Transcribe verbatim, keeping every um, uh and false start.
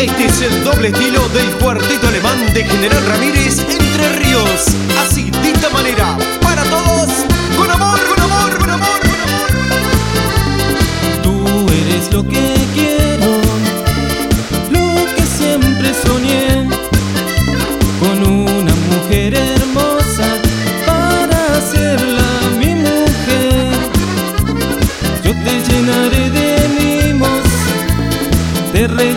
Este es el doble estilo del cuarteto alemán de General Ramírez, Entre Ríos. Así, de esta manera, para todos, con amor, con amor, con amor, con amor. Tú eres lo que quiero, lo que siempre soñé, con una mujer hermosa para hacerla mi mujer. Yo te llenaré de mimos, te re